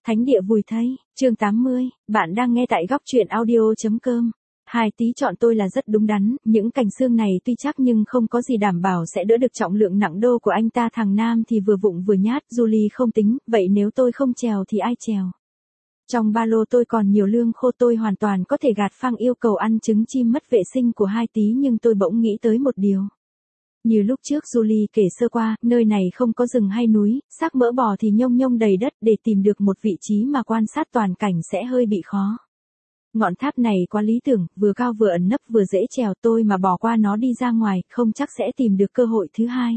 Thánh địa vùi thây, chương 80, bạn đang nghe tại góc truyện audio.com. Hai Tý chọn tôi là rất đúng đắn, những cành xương này tuy chắc nhưng không có gì đảm bảo sẽ đỡ được trọng lượng nặng đô của anh ta. Thằng Nam thì vừa vụng vừa nhát, Julie không tính, vậy nếu tôi không trèo thì ai trèo? Trong ba lô tôi còn nhiều lương khô, tôi hoàn toàn có thể gạt phang yêu cầu ăn trứng chim mất vệ sinh của Hai Tý, nhưng tôi bỗng nghĩ tới một điều. Như lúc trước Julie kể sơ qua, nơi này không có rừng hay núi, xác mỡ bò thì nhông nhông đầy đất, để tìm được một vị trí mà quan sát toàn cảnh sẽ hơi bị khó. Ngọn tháp này quá lý tưởng, vừa cao vừa ẩn nấp vừa dễ trèo, tôi mà bỏ qua nó đi ra ngoài, không chắc sẽ tìm được cơ hội thứ hai.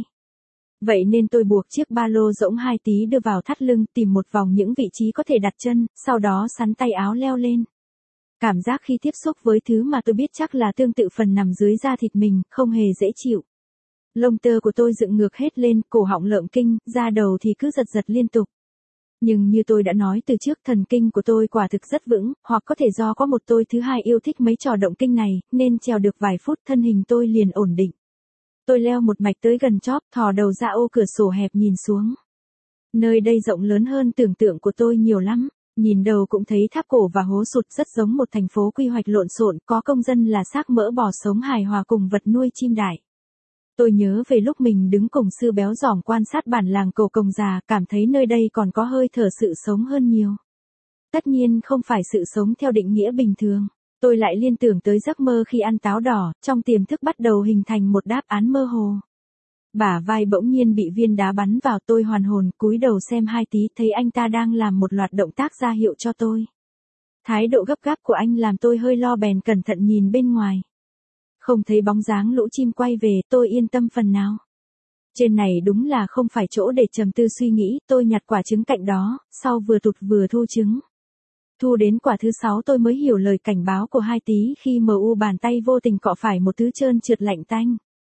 Vậy nên tôi buộc chiếc ba lô rỗng Hai Tý đưa vào thắt lưng, tìm một vòng những vị trí có thể đặt chân, sau đó xắn tay áo leo lên. Cảm giác khi tiếp xúc với thứ mà tôi biết chắc là tương tự phần nằm dưới da thịt mình, không hề dễ chịu. Lông tơ của tôi dựng ngược hết lên, cổ họng lợm kinh, da đầu thì cứ giật giật liên tục. Nhưng như tôi đã nói từ trước, thần kinh của tôi quả thực rất vững, hoặc có thể do có một tôi thứ hai yêu thích mấy trò động kinh này, nên trèo được vài phút thân hình tôi liền ổn định. Tôi leo một mạch tới gần chóp, thò đầu ra ô cửa sổ hẹp nhìn xuống. Nơi đây rộng lớn hơn tưởng tượng của tôi nhiều lắm. Nhìn đầu cũng thấy tháp cổ và hố sụt, rất giống một thành phố quy hoạch lộn xộn, có công dân là xác mỡ bò sống hài hòa cùng vật nuôi chim đại. Tôi nhớ về lúc mình đứng cùng sư béo giỏm quan sát bản làng Cầu Cồng Già, cảm thấy nơi đây còn có hơi thở sự sống hơn nhiều. Tất nhiên không phải sự sống theo định nghĩa bình thường. Tôi lại liên tưởng tới giấc mơ khi ăn táo đỏ, trong tiềm thức bắt đầu hình thành một đáp án mơ hồ. Bả vai bỗng nhiên bị viên đá bắn vào, tôi hoàn hồn, cúi đầu xem Hai Tý, thấy anh ta đang làm một loạt động tác ra hiệu cho tôi. Thái độ gấp gáp của anh làm tôi hơi lo, bèn cẩn thận nhìn bên ngoài. Không thấy bóng dáng lũ chim quay về, tôi yên tâm phần nào. Trên này đúng là không phải chỗ để trầm tư suy nghĩ, tôi nhặt quả trứng cạnh đó, sau vừa tụt vừa thu trứng. Thu đến quả thứ 6 tôi mới hiểu lời cảnh báo của Hai Tý khi bàn tay vô tình cọ phải một thứ trơn trượt lạnh tanh.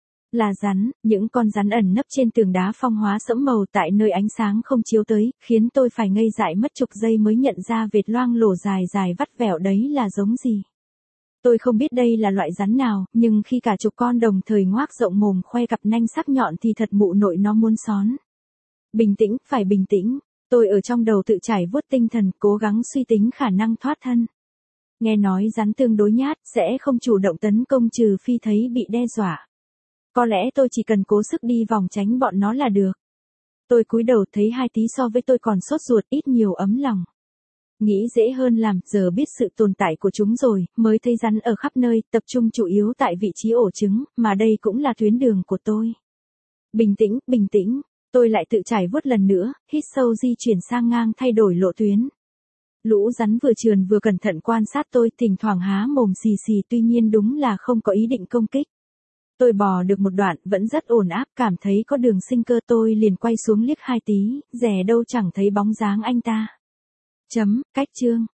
Là rắn, những con rắn ẩn nấp trên tường đá phong hóa sẫm màu tại nơi ánh sáng không chiếu tới, khiến tôi phải ngây dại mất chục giây mới nhận ra vệt loang lổ dài dài vắt vẻo đấy là giống gì. Tôi không biết đây là loại rắn nào, nhưng khi cả chục con đồng thời ngoác rộng mồm khoe cặp nanh sắc nhọn thì thật mụ nội nó muốn xón. Bình tĩnh, phải bình tĩnh. Tôi ở trong đầu tự trải vuốt tinh thần, cố gắng suy tính khả năng thoát thân. Nghe nói rắn tương đối nhát, sẽ không chủ động tấn công trừ phi thấy bị đe dọa. Có lẽ tôi chỉ cần cố sức đi vòng tránh bọn nó là được. Tôi cúi đầu thấy Hai Tý so với tôi còn sốt ruột, ít nhiều ấm lòng. Nghĩ dễ hơn làm, giờ biết sự tồn tại của chúng rồi, mới thấy rắn ở khắp nơi, tập trung chủ yếu tại vị trí ổ trứng, mà đây cũng là tuyến đường của tôi. Bình tĩnh, tôi lại tự trải vuốt lần nữa, hít sâu di chuyển sang ngang thay đổi lộ tuyến. Lũ rắn vừa trườn vừa cẩn thận quan sát tôi, thỉnh thoảng há mồm xì xì, tuy nhiên đúng là không có ý định công kích. Tôi bò được một đoạn, vẫn rất ổn áp, cảm thấy có đường sinh cơ, tôi liền quay xuống liếc Hai Tý, dè đâu chẳng thấy bóng dáng anh ta. Cách chương.